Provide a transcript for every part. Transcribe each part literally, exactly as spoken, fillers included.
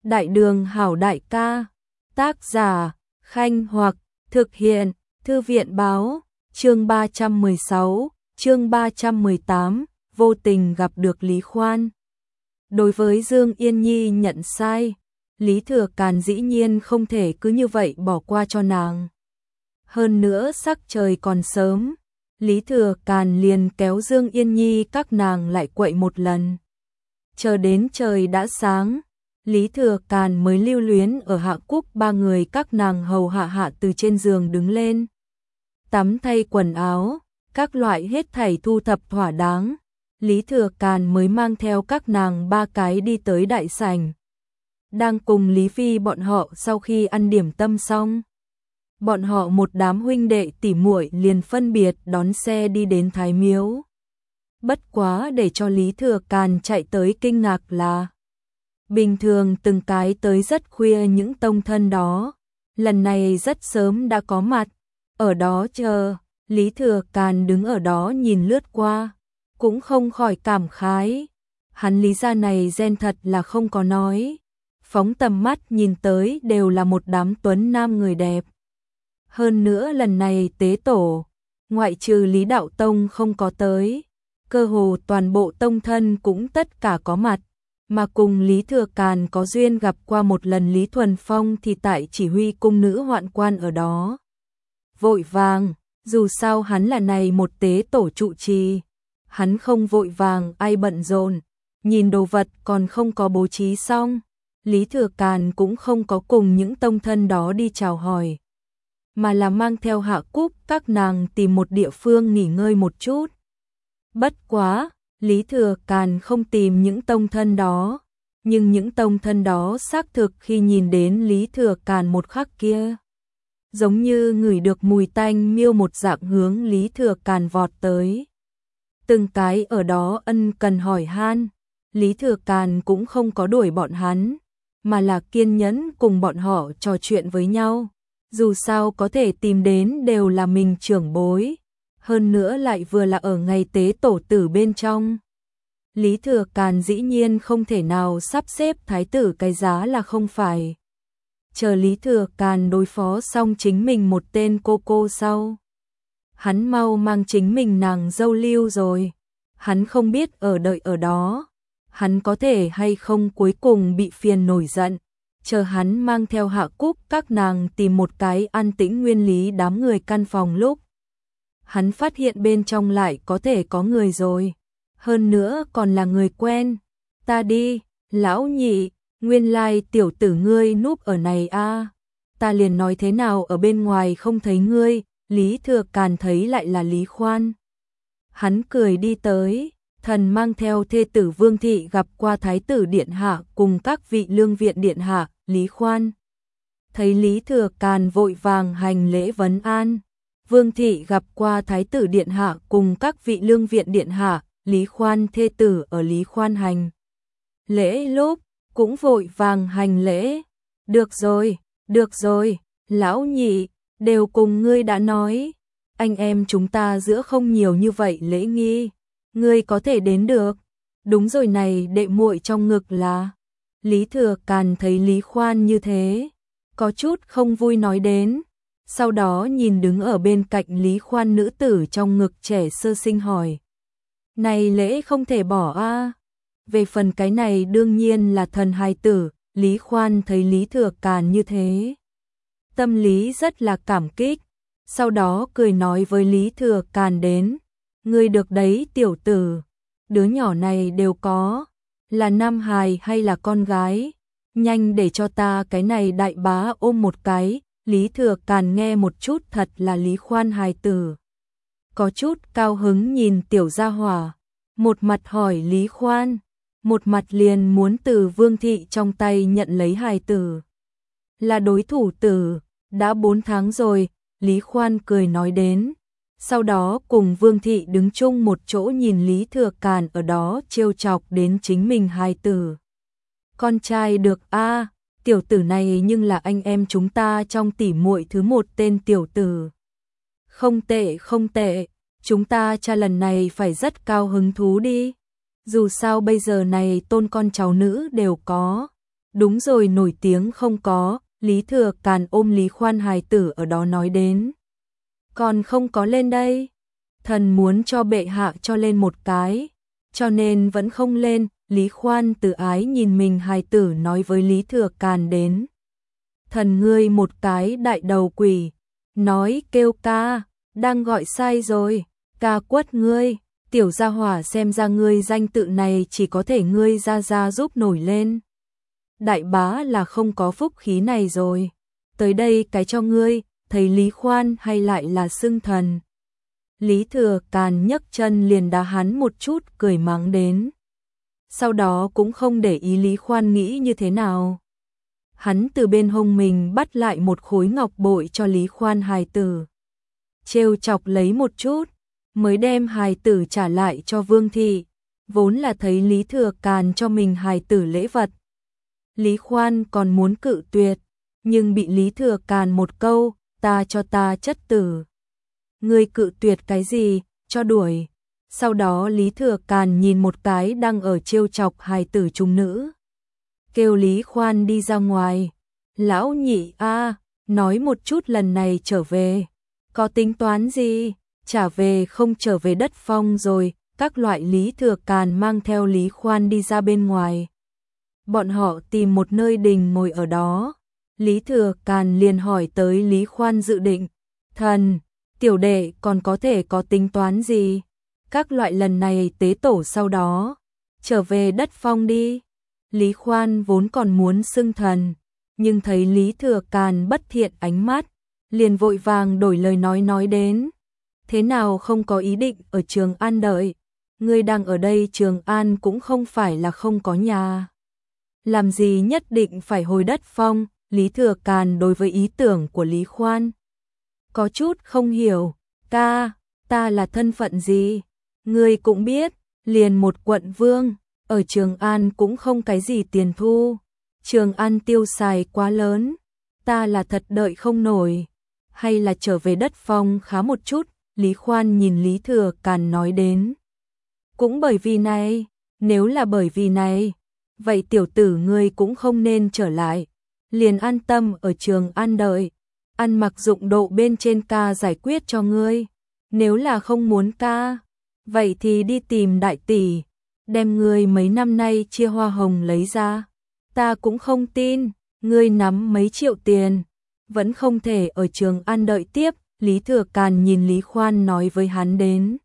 Đại đường hảo đại ca, tác giả, Khanh Hoặc, thực hiện, Thư viện báo, chương ba trăm mười sáu, chương ba trăm mười tám, vô tình gặp được Lý Khoan. Đối với Dương Yên Nhi nhận sai, Lý Thừa Càn dĩ nhiên không thể cứ như vậy bỏ qua cho nàng. Hơn nữa sắc trời còn sớm, Lý Thừa Càn liền kéo Dương Yên Nhi các nàng lại quậy một lần. Chờ đến trời đã sáng, Lý Thừa Càn mới lưu luyến ở Hạ Cúc ba người các nàng hầu hạ hạ từ trên giường đứng lên. Tắm thay quần áo, các loại hết thảy thu thập thỏa đáng, Lý Thừa Càn mới mang theo các nàng ba cái đi tới đại sảnh. Đang cùng Lý Phi bọn họ sau khi ăn điểm tâm xong, bọn họ một đám huynh đệ tỉ muội liền phân biệt đón xe đi đến Thái Miếu. Bất quá để cho Lý Thừa Càn chạy tới kinh ngạc là bình thường từng cái tới rất khuya những tông thân đó, lần này rất sớm đã có mặt, ở đó chờ. Lý Thừa Càn đứng ở đó nhìn lướt qua, cũng không khỏi cảm khái, hắn Lý gia này gen thật là không có nói, phóng tầm mắt nhìn tới đều là một đám tuấn nam người đẹp. Hơn nữa lần này tế tổ, ngoại trừ Lý Đạo Tông không có tới, cơ hồ toàn bộ tông thân cũng tất cả có mặt, mà cùng Lý Thừa Càn có duyên gặp qua một lần Lý Thuần Phong thì tại chỉ huy cung nữ hoạn quan ở đó. Vội vàng, dù sao hắn là này một tế tổ trụ trì, hắn không vội vàng ai bận rộn, nhìn đồ vật còn không có bố trí xong, Lý Thừa Càn cũng không có cùng những tông thân đó đi chào hỏi, mà là mang theo Hạ Cúc các nàng tìm một địa phương nghỉ ngơi một chút. Bất quá, Lý Thừa Càn không tìm những tông thân đó, nhưng những tông thân đó xác thực khi nhìn đến Lý Thừa Càn một khắc kia, giống như ngửi được mùi tanh miêu một dạng hướng Lý Thừa Càn vọt tới. Từng cái ở đó ân cần hỏi han, Lý Thừa Càn cũng không có đuổi bọn hắn, mà là kiên nhẫn cùng bọn họ trò chuyện với nhau. Dù sao có thể tìm đến đều là mình trưởng bối, hơn nữa lại vừa là ở ngày tế tổ tử bên trong. Lý Thừa Càn dĩ nhiên không thể nào sắp xếp thái tử cái giá là không phải. Chờ Lý Thừa Càn đối phó xong chính mình một tên cô cô sau, hắn mau mang chính mình nàng dâu lưu rồi. Hắn không biết ở đợi ở đó, hắn có thể hay không cuối cùng bị phiền nổi giận. Chờ hắn mang theo Hạ Cúc các nàng tìm một cái an tĩnh nguyên lý đám người căn phòng lúc, hắn phát hiện bên trong lại có thể có người rồi, hơn nữa còn là người quen. Ta đi, lão nhị, nguyên lai tiểu tử ngươi núp ở này a, ta liền nói thế nào ở bên ngoài không thấy ngươi. Lý Thừa Càn thấy lại là Lý Khoan, hắn cười đi tới, thần mang theo thê tử Vương Thị gặp qua Thái tử Điện Hạ cùng các vị lương viện Điện Hạ. Lý Khoan thấy Lý Thừa Càn vội vàng hành lễ vấn an. Vương Thị gặp qua Thái tử Điện Hạ cùng các vị lương viện Điện Hạ. Lý Khoan thê tử ở Lý Khoan hành lễ lúc cũng vội vàng hành lễ. Được rồi, được rồi, lão nhị, đều cùng ngươi đã nói, anh em chúng ta giữa không nhiều như vậy lễ nghi, ngươi có thể đến được. Đúng rồi này, đệ muội trong ngực là. Lý Thừa Càn thấy Lý Khoan như thế, có chút không vui nói đến, sau đó nhìn đứng ở bên cạnh Lý Khoan nữ tử trong ngực trẻ sơ sinh hỏi. Này lễ không thể bỏ a. Về phần cái này đương nhiên là thần hài tử. Lý Khoan thấy Lý Thừa Càn như thế, tâm lý rất là cảm kích, sau đó cười nói với Lý Thừa Càn đến. Ngươi được đấy tiểu tử, đứa nhỏ này đều có, là nam hài hay là con gái, nhanh để cho ta cái này đại bá ôm một cái. Lý Thừa Càn nghe một chút thật là Lý Khoan hài tử, có chút cao hứng nhìn tiểu gia hỏa, một mặt hỏi Lý Khoan, một mặt liền muốn từ Vương Thị trong tay nhận lấy hài tử. Là đối thủ tử, đã bốn tháng rồi. Lý Khoan cười nói đến, sau đó cùng Vương Thị đứng chung một chỗ nhìn Lý Thừa Càn ở đó trêu chọc đến chính mình hài tử. Con trai được a, tiểu tử này nhưng là anh em chúng ta trong tỉ muội thứ một tên tiểu tử. Không tệ không tệ, chúng ta cha lần này phải rất cao hứng thú đi. Dù sao bây giờ này tôn con cháu nữ đều có, Đúng rồi, nổi tiếng không có, Lý Thừa Càn ôm Lý Khoan hài tử ở đó nói đến. Còn không có lên đây. Thần muốn cho bệ hạ cho lên một cái, cho nên vẫn không lên. Lý Khoan từ ái nhìn mình hài tử nói với Lý Thừa Càn đến. Thần ngươi một cái đại đầu quỷ, nói kêu ca, đang gọi sai rồi, ca quất ngươi, tiểu gia hỏa xem ra ngươi danh tự này chỉ có thể ngươi ra ra giúp nổi lên. Đại bá là không có phúc khí này rồi, tới đây cái cho ngươi, thấy Lý Khoan hay lại là xưng thần. Lý Thừa Càn nhấc chân liền đá hắn một chút cười mắng đến. Sau đó cũng không để ý Lý Khoan nghĩ như thế nào. Hắn từ bên hông mình bắt lại một khối ngọc bội cho Lý Khoan hài tử. Trêu chọc lấy một chút, mới đem hài tử trả lại cho Vương Thị. Vốn là thấy Lý Thừa Càn cho mình hài tử lễ vật. Lý Khoan còn muốn cự tuyệt, nhưng bị Lý Thừa Càn một câu, ta cho ta chất tử. Ngươi cự tuyệt cái gì, cho đuổi. Sau đó Lý Thừa Càn nhìn một cái đang ở trêu chọc hài tử trung nữ. Kêu Lý Khoan đi ra ngoài. Lão nhị a, nói một chút lần này trở về. Có tính toán gì? Trả về không trở về đất phong rồi. Các loại. Lý Thừa Càn mang theo Lý Khoan đi ra bên ngoài. Bọn họ tìm một nơi đình ngồi ở đó. Lý Thừa Càn liền hỏi tới Lý Khoan dự định. Thần, tiểu đệ còn có thể có tính toán gì? Các loại lần này tế tổ sau đó. Trở về đất phong đi. Lý Khoan vốn còn muốn xưng thần. Nhưng thấy Lý Thừa Càn bất thiện ánh mắt. Liền vội vàng đổi lời nói nói đến. Thế nào không có ý định ở Trường An đợi? Ngươi đang ở đây Trường An cũng không phải là không có nhà. Làm gì nhất định phải hồi đất phong? Lý Thừa Càn đối với ý tưởng của Lý Khoan có chút không hiểu. Ca, ta là thân phận gì? Ngươi cũng biết, liền một quận vương, ở Trường An cũng không cái gì tiền thu. Trường An tiêu xài quá lớn, ta là thật đợi không nổi. Hay là trở về đất phong khá một chút? Lý Khoan nhìn Lý Thừa Càn nói đến. Cũng bởi vì này, nếu là bởi vì này, vậy tiểu tử ngươi cũng không nên trở lại. Liền an tâm ở Trường An đợi, ăn mặc dụng độ bên trên ca giải quyết cho ngươi. Nếu là không muốn ca, vậy thì đi tìm đại tỷ, đem ngươi mấy năm nay chia hoa hồng lấy ra. Ta cũng không tin, ngươi nắm mấy triệu tiền, vẫn không thể ở Trường An đợi tiếp. Lý Thừa Càn nhìn Lý Khoan nói với hắn đến.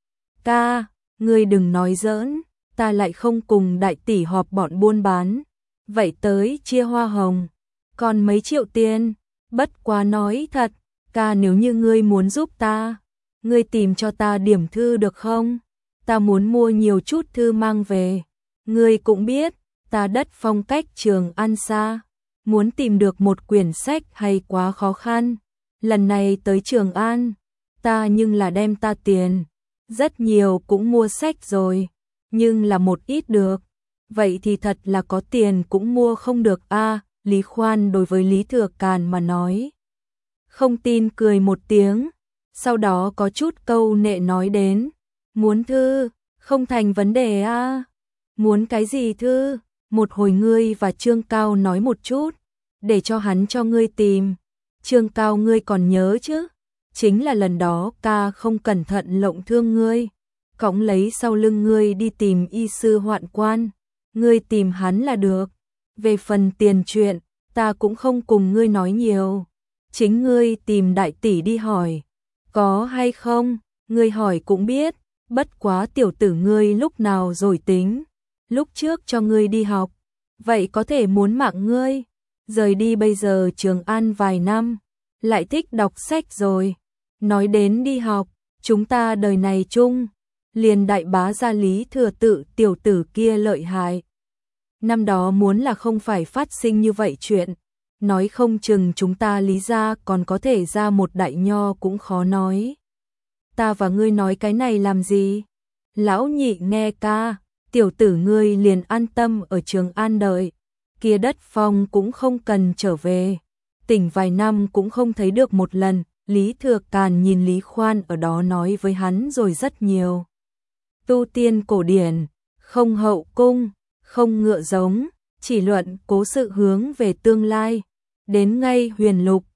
Ca, ngươi đừng nói giỡn, ta lại không cùng đại tỷ họp bọn buôn bán. Vậy tới chia hoa hồng, còn mấy triệu tiền, bất quá nói thật, ca nếu như ngươi muốn giúp ta, ngươi tìm cho ta điểm thư được không? Ta muốn mua nhiều chút thư mang về. Ngươi cũng biết, ta đất phong cách Trường An xa, muốn tìm được một quyển sách hay quá khó khăn. Lần này tới Trường An, ta nhưng là đem ta tiền, rất nhiều cũng mua sách rồi, nhưng là một ít được. Vậy thì thật là có tiền cũng mua không được a. Lý Khoan đối với Lý Thừa Càn mà nói. Không tin cười một tiếng, sau đó có chút câu nệ nói đến. Muốn thư, không thành vấn đề a. Muốn cái gì thư? Một hồi ngươi và Trương Cao nói một chút, để cho hắn cho ngươi tìm. Trương Cao ngươi còn nhớ chứ? Chính là lần đó ca không cẩn thận lộng thương ngươi, cõng lấy sau lưng ngươi đi tìm y sư hoạn quan. Ngươi tìm hắn là được. Về phần tiền chuyện, ta cũng không cùng ngươi nói nhiều. Chính ngươi tìm đại tỷ đi hỏi. Có hay không, ngươi hỏi cũng biết. Bất quá tiểu tử ngươi lúc nào rồi tính. Lúc trước cho ngươi đi học, vậy có thể muốn mạng ngươi. Rời đi bây giờ Trường An vài năm, lại thích đọc sách rồi. Nói đến đi học, chúng ta đời này chung, liền đại bá gia Lý Thừa Tự tiểu tử kia lợi hại. Năm đó muốn là không phải phát sinh như vậy chuyện, nói không chừng chúng ta Lý gia còn có thể ra một đại nho cũng khó nói. Ta và ngươi nói cái này làm gì? Lão nhị nghe ca, tiểu tử ngươi liền an tâm ở Trường An đợi, kia đất phong cũng không cần trở về, tỉnh vài năm cũng không thấy được một lần. Lý Thừa Càn nhìn Lý Khoan ở đó nói với hắn rồi rất nhiều. Tu tiên cổ điển, không hậu cung, không ngựa giống, chỉ luận cố sự hướng về tương lai. Đến ngay huyền lục,